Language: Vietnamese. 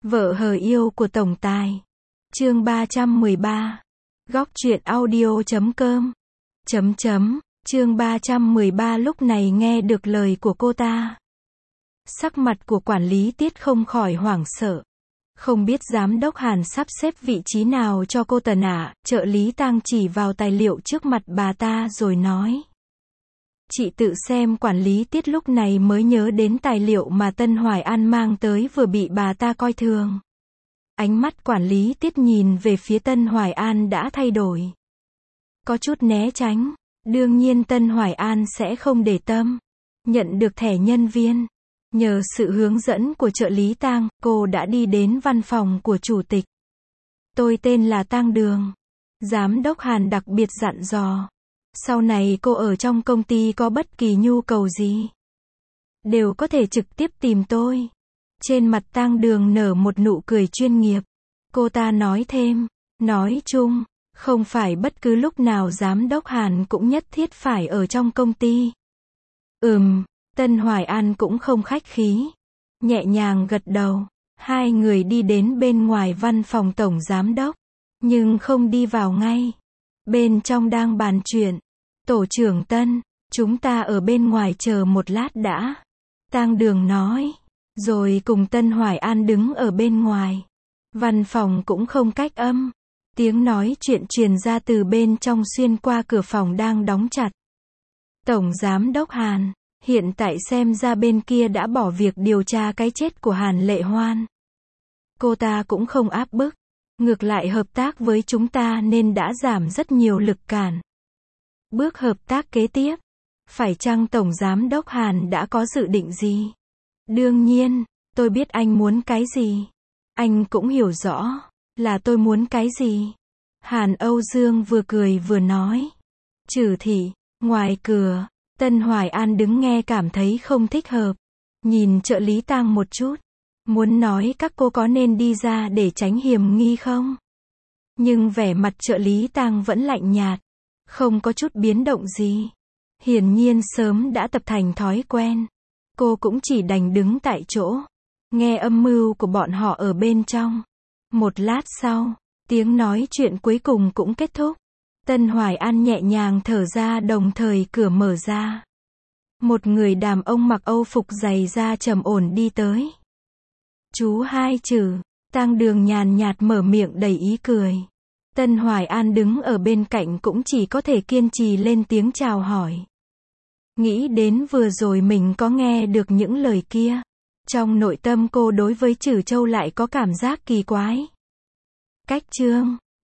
Vợ hờ yêu của tổng tài. Chương 313. Góc truyện audio.com. Chương 313 lúc này nghe được lời của cô ta. Sắc mặt của quản lý Tiết không khỏi hoảng sợ. Không biết giám đốc Hàn sắp xếp vị trí nào cho cô Tần ạ. Trợ lý Tang chỉ vào tài liệu trước mặt bà ta rồi nói. Chị tự xem. Quản lý Tiết lúc này mới nhớ đến tài liệu mà Tân Hoài An mang tới vừa bị bà ta coi thường. Ánh mắt quản lý Tiết nhìn về phía Tân Hoài An đã thay đổi. Có chút né tránh. Đương nhiên Tân Hoài An sẽ không để tâm. Nhận được thẻ nhân viên. Nhờ sự hướng dẫn của trợ lý Tang, cô đã đi đến văn phòng của chủ tịch. Tôi tên là Tang Đường. Giám đốc Hàn đặc biệt dặn dò. Sau này cô ở trong công ty có bất kỳ nhu cầu gì, đều có thể trực tiếp tìm tôi. Trên mặt Tang Đường nở một nụ cười chuyên nghiệp. Cô ta nói thêm, nói chung, không phải bất cứ lúc nào giám đốc Hàn cũng nhất thiết phải ở trong công ty. Tân Hoài An cũng không khách khí. Nhẹ nhàng gật đầu. Hai người đi đến bên ngoài văn phòng tổng giám đốc. Nhưng không đi vào ngay. Bên trong đang bàn chuyện. Tổ trưởng Tân, chúng ta ở bên ngoài chờ một lát đã. Tang Đường nói. Rồi cùng Tân Hoài An đứng ở bên ngoài. Văn phòng cũng không cách âm. Tiếng nói chuyện truyền ra từ bên trong xuyên qua cửa phòng đang đóng chặt. Tổng giám đốc Hàn, hiện tại xem ra bên kia đã bỏ việc điều tra cái chết của Hàn Lệ Hoan. Cô ta cũng không áp bức. Ngược lại hợp tác với chúng ta nên đã giảm rất nhiều lực cản. Bước hợp tác kế tiếp. Phải chăng Tổng Giám đốc Hàn đã có dự định gì? Đương nhiên, tôi biết anh muốn cái gì. Anh cũng hiểu rõ là tôi muốn cái gì. Hàn Âu Dương vừa cười vừa nói. Trừ thị, ngoài cửa, Tân Hoài An đứng nghe cảm thấy không thích hợp. Nhìn trợ lý Tang một chút. Muốn nói các cô có nên đi ra để tránh hiểm nghi không? Nhưng vẻ mặt trợ lý Tang vẫn lạnh nhạt. Không có chút biến động gì. Hiển nhiên sớm đã tập thành thói quen. Cô cũng chỉ đành đứng tại chỗ. Nghe âm mưu của bọn họ ở bên trong. Một lát sau, tiếng nói chuyện cuối cùng cũng kết thúc. Tân Hoài An nhẹ nhàng thở ra đồng thời cửa mở ra. Một người đàn ông mặc Âu phục dày da trầm ổn đi tới. Chú hai chữ, Tang Đường nhàn nhạt mở miệng đầy ý cười. Tân Hoài An đứng ở bên cạnh cũng chỉ có thể kiên trì lên tiếng chào hỏi. Nghĩ đến vừa rồi mình có nghe được những lời kia. Trong nội tâm cô đối với Trử Châu lại có cảm giác kỳ quái. Cách chương